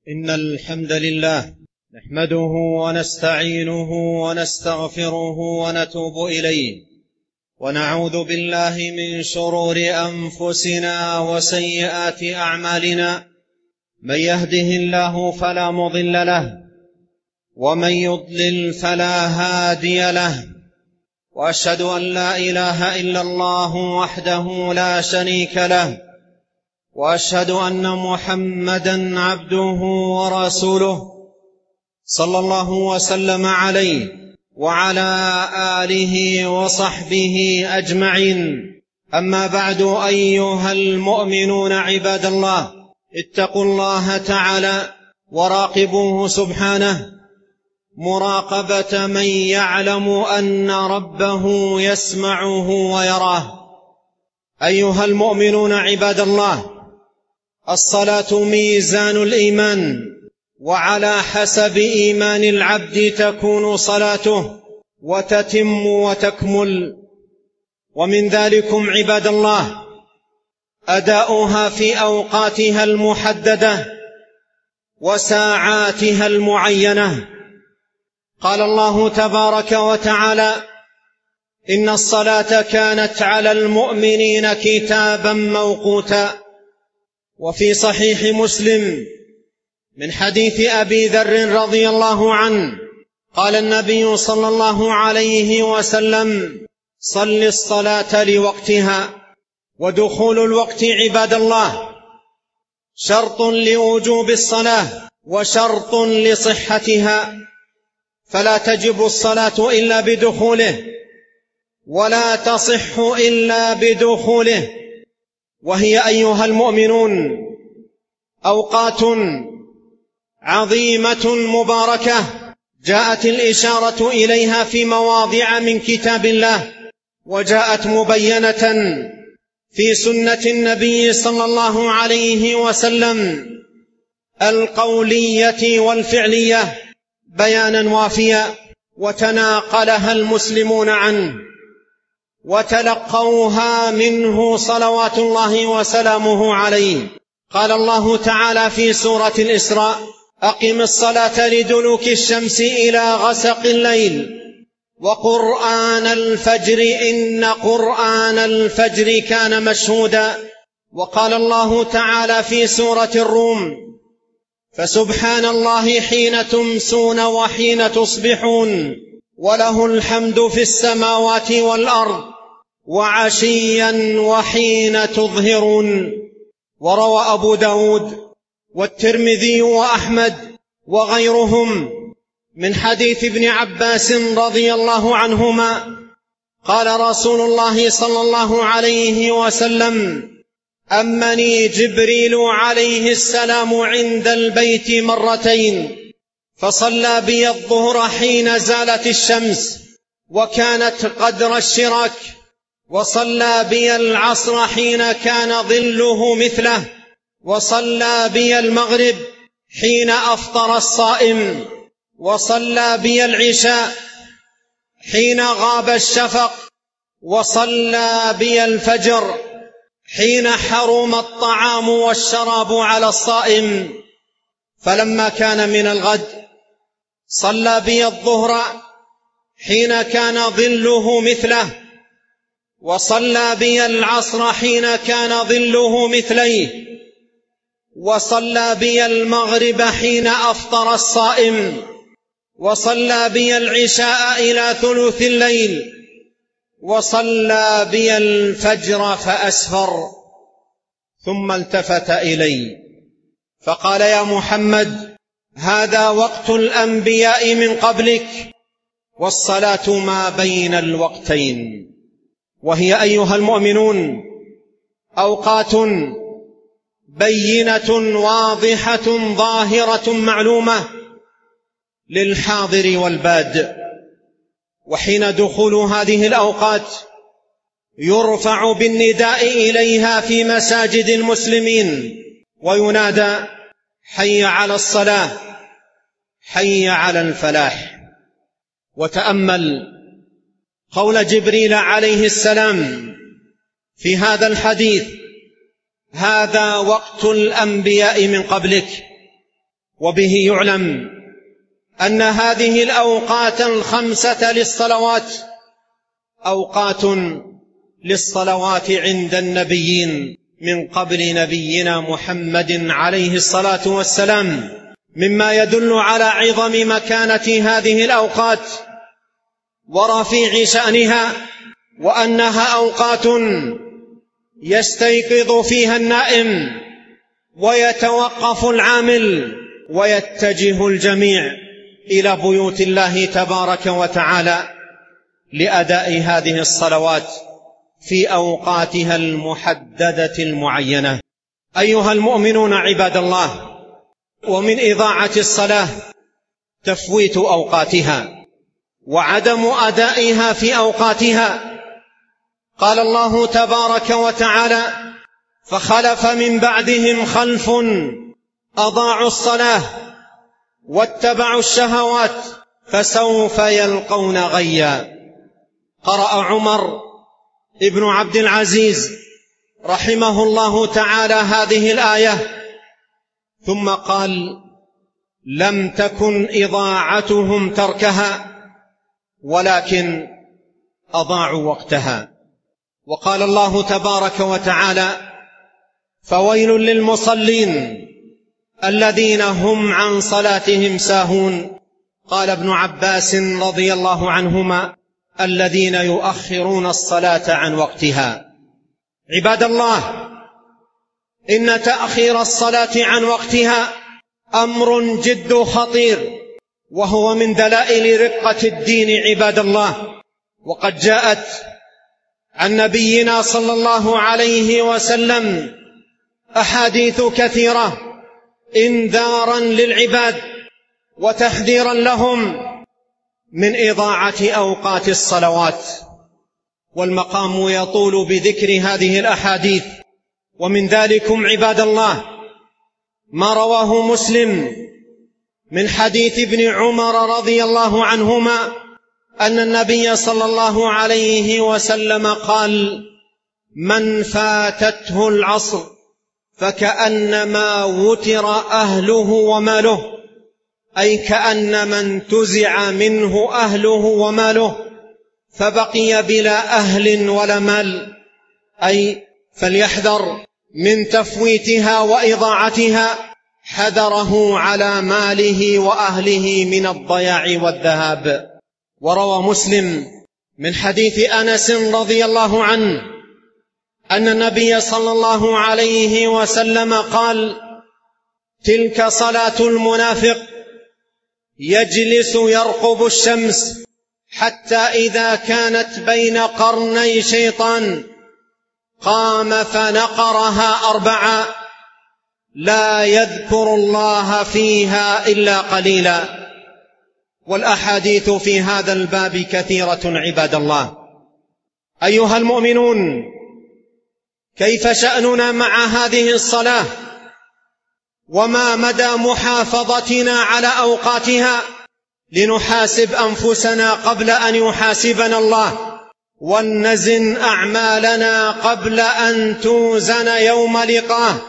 إن الحمد لله نحمده ونستعينه ونستغفره ونتوب إليه، ونعوذ بالله من شرور أنفسنا وسيئات أعمالنا. من يهده الله فلا مضل له، ومن يضلل فلا هادي له، وأشهد أن لا إله إلا الله وحده لا شريك له، وأشهد أن محمدًا عبده ورسوله صلى الله وسلم عليه وعلى آله وصحبه أجمعين. أما بعد، أيها المؤمنون عباد الله، اتقوا الله تعالى وراقبوه سبحانه مراقبة من يعلم أن ربه يسمعه ويراه. أيها المؤمنون عباد الله، الصلاة ميزان الإيمان، وعلى حسب إيمان العبد تكون صلاته وتتم وتكمل. ومن ذلكم عباد الله أداؤها في أوقاتها المحددة وساعاتها المعينة. قال الله تبارك وتعالى: إن الصلاة كانت على المؤمنين كتابا موقوتا. وفي صحيح مسلم من حديث أبي ذر رضي الله عنه قال النبي صلى الله عليه وسلم: صل الصلاة لوقتها. ودخول الوقت عباد الله شرط لوجوب الصلاة وشرط لصحتها، فلا تجب الصلاة إلا بدخوله، ولا تصح إلا بدخوله. وهي أيها المؤمنون أوقات عظيمة مباركة جاءت الإشارة إليها في مواضع من كتاب الله، وجاءت مبينة في سنة النبي صلى الله عليه وسلم القولية والفعلية بيانا وافيا، وتناقلها المسلمون عنه وتلقوها منه صلوات الله وسلامه عليه. قال الله تعالى في سورة الإسراء: أقم الصلاة لدلوك الشمس إلى غسق الليل وقرآن الفجر إن قرآن الفجر كان مشهودا. وقال الله تعالى في سورة الروم: فسبحان الله حين تمسون وحين تصبحون وله الحمد في السماوات والأرض وعشيا وحين تظهرون. وروى أبو داود والترمذي وأحمد وغيرهم من حديث ابن عباس رضي الله عنهما قال رسول الله صلى الله عليه وسلم: أمني جبريل عليه السلام عند البيت مرتين، فصلى بي الظهر حين زالت الشمس وكانت قدر الشراك، وصلى بي العصر حين كان ظله مثله، وصلى بي المغرب حين أفطر الصائم، وصلى بي العشاء حين غاب الشفق، وصلى بي الفجر حين حرم الطعام والشراب على الصائم. فلما كان من الغد صلى بي الظهر حين كان ظله مثله، وصلى بي العصر حين كان ظله مثليه، وصلى بي المغرب حين أفطر الصائم، وصلى بي العشاء إلى ثلث الليل، وصلى بي الفجر فأسفر. ثم التفت إلي فقال: يا محمد، هذا وقت الأنبياء من قبلك، والصلاة ما بين الوقتين. وهي أيها المؤمنون أوقات بينة واضحة ظاهرة معلومة للحاضر والباد. وحين دخول هذه الأوقات يرفع بالنداء إليها في مساجد المسلمين وينادى: حي على الصلاة، حي على الفلاح. وتأمل قول جبريل عليه السلام في هذا الحديث: هذا وقت الأنبياء من قبلك. وبه يعلم أن هذه الأوقات الخمسة للصلوات أوقات للصلوات عند النبيين من قبل نبينا محمد عليه الصلاة والسلام، مما يدل على عظم مكانة هذه الأوقات ورفيع شأنها، وأنها أوقات يستيقظ فيها النائم ويتوقف العامل ويتجه الجميع إلى بيوت الله تبارك وتعالى لأداء هذه الصلوات في أوقاتها المحددة المعينة. أيها المؤمنون عباد الله، ومن إضاعة الصلاة تفويت أوقاتها وعدم أدائها في أوقاتها. قال الله تبارك وتعالى: فخلف من بعدهم خلف أضاعوا الصلاة واتبعوا الشهوات فسوف يلقون غيا. قرأ عمر ابن عبد العزيز رحمه الله تعالى هذه الآية ثم قال: لم تكن إضاعتهم تركها ولكن أضاعوا وقتها. وقال الله تبارك وتعالى: فويل للمصلين الذين هم عن صلاتهم ساهون. قال ابن عباس رضي الله عنهما: الذين يؤخرون الصلاة عن وقتها. عباد الله، إن تأخير الصلاة عن وقتها أمر جد خطير، وهو من دلائل رقة الدين عباد الله. وقد جاءت عن نبينا صلى الله عليه وسلم أحاديث كثيرة إنذارا للعباد وتحذيرا لهم من إضاعة أوقات الصلوات، والمقام يطول بذكر هذه الأحاديث. ومن ذلكم عباد الله ما رواه مسلم من حديث ابن عمر رضي الله عنهما أن النبي صلى الله عليه وسلم قال: من فاتته العصر فكأنما وتر أهله وماله، أي كأن من تزع منه أهله وماله فبقي بلا أهل ولا مال، أي فليحذر من تفويتها وإضاعتها حذره على ماله وأهله من الضياع والذهاب. وروى مسلم من حديث أنس رضي الله عنه أن النبي صلى الله عليه وسلم قال: تلك صلاة المنافق، يجلس يرقب الشمس حتى إذا كانت بين قرني شيطان قام فنقرها 4 لا يذكر الله فيها إلا قليلا. والأحاديث في هذا الباب كثيرة عباد الله. أيها المؤمنون، كيف شأننا مع هذه الصلاة؟ وما مدى محافظتنا على أوقاتها لنحاسب أنفسنا قبل أن يحاسبنا الله، ولنزن أعمالنا قبل أن توزن يوم لقاه.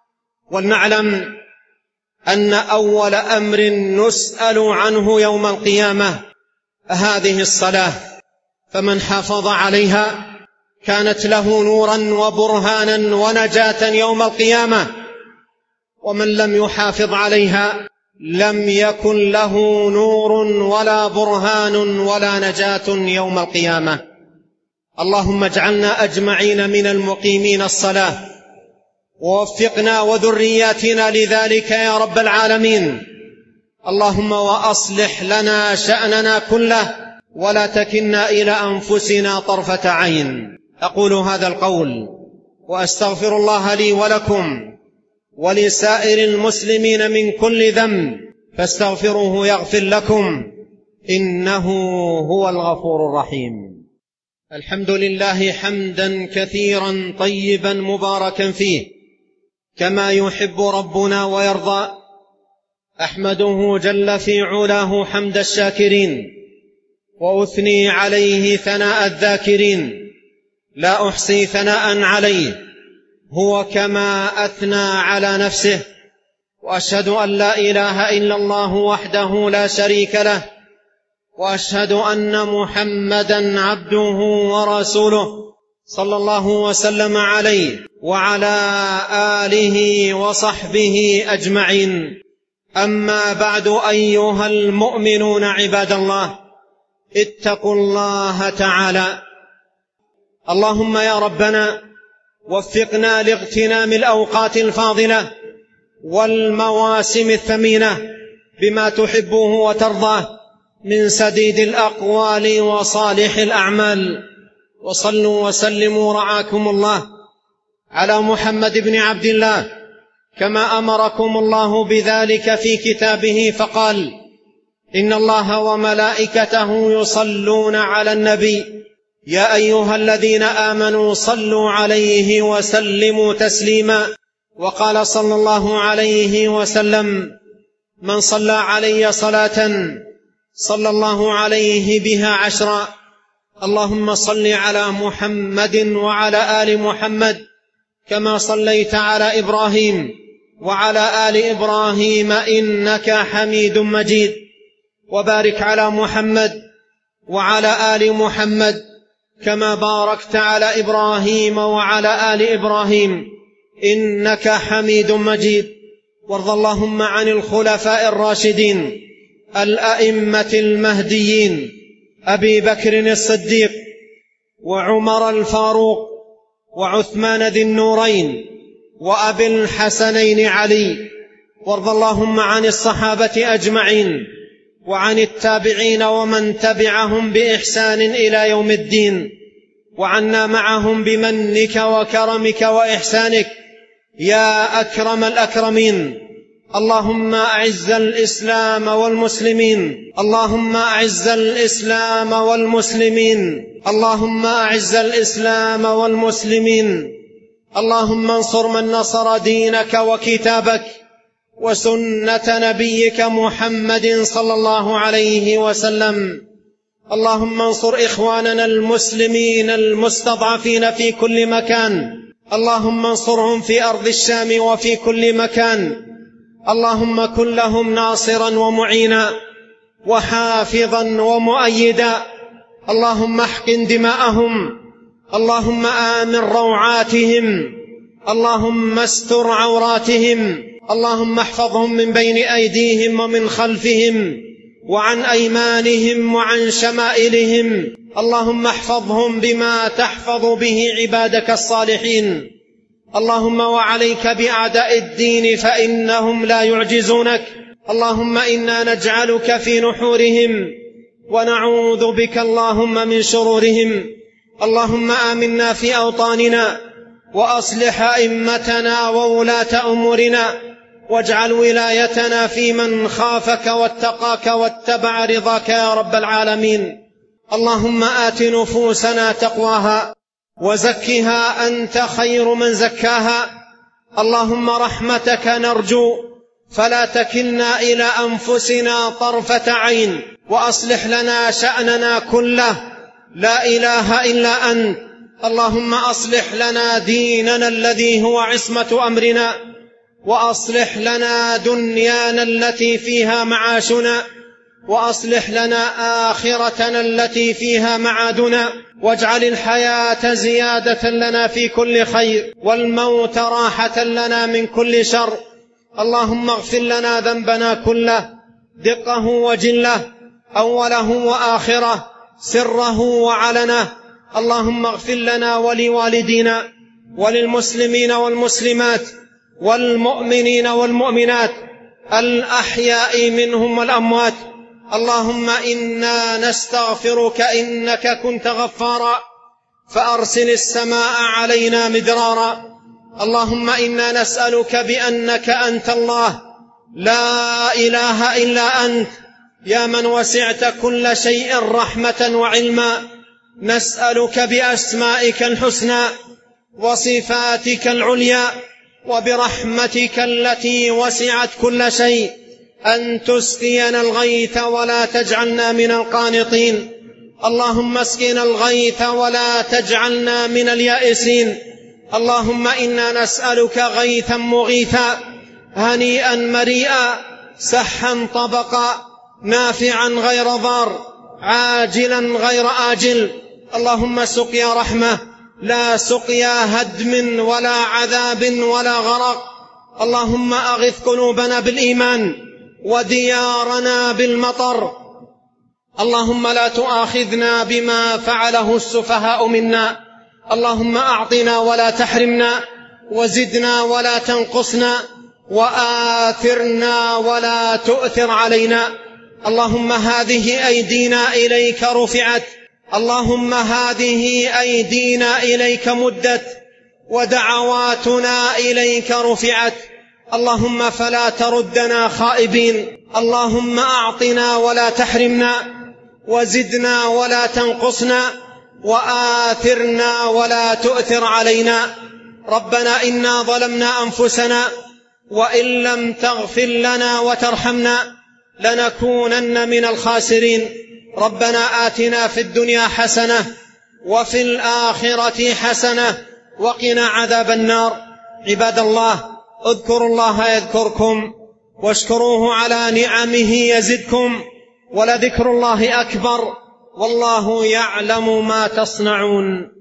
ولنعلم أن أول أمر نسأل عنه يوم القيامة هذه الصلاة، فمن حافظ عليها كانت له نورا وبرهانا ونجاة يوم القيامة، ومن لم يحافظ عليها لم يكن له نور ولا برهان ولا نجاة يوم القيامة. اللهم اجعلنا أجمعين من المقيمين الصلاة، ووفقنا وذرياتنا لذلك يا رب العالمين. اللهم وأصلح لنا شأننا كله ولا تكلنا إلى أنفسنا طرفة عين. أقول هذا القول وأستغفر الله لي ولكم ولسائر المسلمين من كل ذنب، فاستغفروه يغفر لكم، إنه هو الغفور الرحيم. الحمد لله حمدا كثيرا طيبا مباركا فيه كما يحب ربنا ويرضى. أحمده جل في علاه حمد الشاكرين، وأثني عليه ثناء الذاكرين، لا أحصي ثناء عليه هو كما أثنى على نفسه. وأشهد أن لا إله إلا الله وحده لا شريك له، وأشهد أن محمدا عبده ورسوله صلى الله وسلم عليه وعلى آله وصحبه أجمعين. أما بعد، أيها المؤمنون عباد الله، اتقوا الله تعالى. اللهم يا ربنا وفقنا لاغتنام الأوقات الفاضلة والمواسم الثمينة بما تحبه وترضاه من سديد الأقوال وصالح الأعمال. وصلوا وسلموا رعاكم الله على محمد بن عبد الله كما أمركم الله بذلك في كتابه، فقال: إن الله وملائكته يصلون على النبي يا أيها الذين آمنوا صلوا عليه وسلموا تسليما. وقال صلى الله عليه وسلم: من صلى علي صلاة صلى الله عليه بها 10. اللهم صل على محمد وعلى آل محمد كما صليت على إبراهيم وعلى آل إبراهيم إنك حميد مجيد، وبارك على محمد وعلى آل محمد كما باركت على إبراهيم وعلى آل إبراهيم إنك حميد مجيد. وارض اللهم عن الخلفاء الراشدين الأئمة المهديين أبي بكر الصديق وعمر الفاروق وعثمان ذي النورين وأبي الحسنين علي. وارض اللهم عن الصحابة أجمعين وعن التابعين ومن تبعهم بإحسان إلى يوم الدين، وعنا معهم بمنك وكرمك وإحسانك يا أكرم الأكرمين. اللهم أعز الإسلام والمسلمين، اللهم أعز الإسلام والمسلمين، اللهم أعز الإسلام والمسلمين. اللهم انصر من نصر دينك وكتابك وسنة نبيك محمد صلى الله عليه وسلم. اللهم انصر إخواننا المسلمين المستضعفين في كل مكان، اللهم انصرهم في أرض الشام وفي كل مكان. اللهم كن لهم ناصرا ومعينا وحافظا ومؤيدا. اللهم احقن دماءهم، اللهم آمن روعاتهم، اللهم استر عوراتهم، اللهم احفظهم من بين أيديهم ومن خلفهم وعن أيمانهم وعن شمائلهم. اللهم احفظهم بما تحفظ به عبادك الصالحين. اللهم وعليك بأعداء الدين فإنهم لا يعجزونك. اللهم إنا نجعلك في نحورهم ونعوذ بك اللهم من شرورهم. اللهم آمنا في أوطاننا وأصلح أئمتنا وولاة أمورنا، واجعل ولايتنا في من خافك واتقاك واتبع رضاك يا رب العالمين. اللهم آت نفوسنا تقواها وزكها أنت خير من زكاها. اللهم رحمتك نرجو فلا تكلنا إلى أنفسنا طرفة عين، وأصلح لنا شأننا كله، لا إله إلا أنت. اللهم أصلح لنا ديننا الذي هو عصمة أمرنا، وأصلح لنا دنيانا التي فيها معاشنا، وأصلح لنا آخرتنا التي فيها معادنا، واجعل الحياة زيادة لنا في كل خير والموت راحة لنا من كل شر. اللهم اغفر لنا ذنبنا كله، دقه وجله، أوله وآخره، سره وعلنه. اللهم اغفر لنا ولوالدينا وللمسلمين والمسلمات والمؤمنين والمؤمنات الأحياء منهم والأموات. اللهم إنا نستغفرك إنك كنت غفارا فأرسل السماء علينا مدرارا. اللهم إنا نسألك بأنك أنت الله لا إله إلا أنت، يا من وسعت كل شيء رحمة وعلما، نسألك بأسمائك الحسنى وصفاتك العليا وبرحمتك التي وسعت كل شيء أن تسقينا الغيث ولا تجعلنا من القانطين. اللهم اسقنا الغيث ولا تجعلنا من اليائسين. اللهم إنا نسألك غيثا مغيثا هنيئا مريئا سحا طبقا نافعا غير ضار عاجلا غير آجل. اللهم سقيا رحمة لا سقيا هدم ولا عذاب ولا غرق. اللهم أغث قلوبنا بالإيمان وديارنا بالمطر. اللهم لا تؤاخذنا بما فعله السفهاء منا. اللهم أعطنا ولا تحرمنا، وزدنا ولا تنقصنا، وآثرنا ولا تؤثر علينا. اللهم هذه أيدينا إليك رفعت، اللهم هذه أيدينا إليك مدت، ودعواتنا إليك رفعت. اللهم فلا تردنا خائبين. اللهم أعطنا ولا تحرمنا، وزدنا ولا تنقصنا، وآثرنا ولا تؤثر علينا. ربنا إنا ظلمنا أنفسنا وإن لم تغفر لنا وترحمنا لنكونن من الخاسرين. ربنا آتنا في الدنيا حسنة وفي الآخرة حسنة وقنا عذاب النار. عباد الله، اذكروا الله يذكركم واشكروه على نعمه يزدكم، ولذكر الله أكبر والله يعلم ما تصنعون.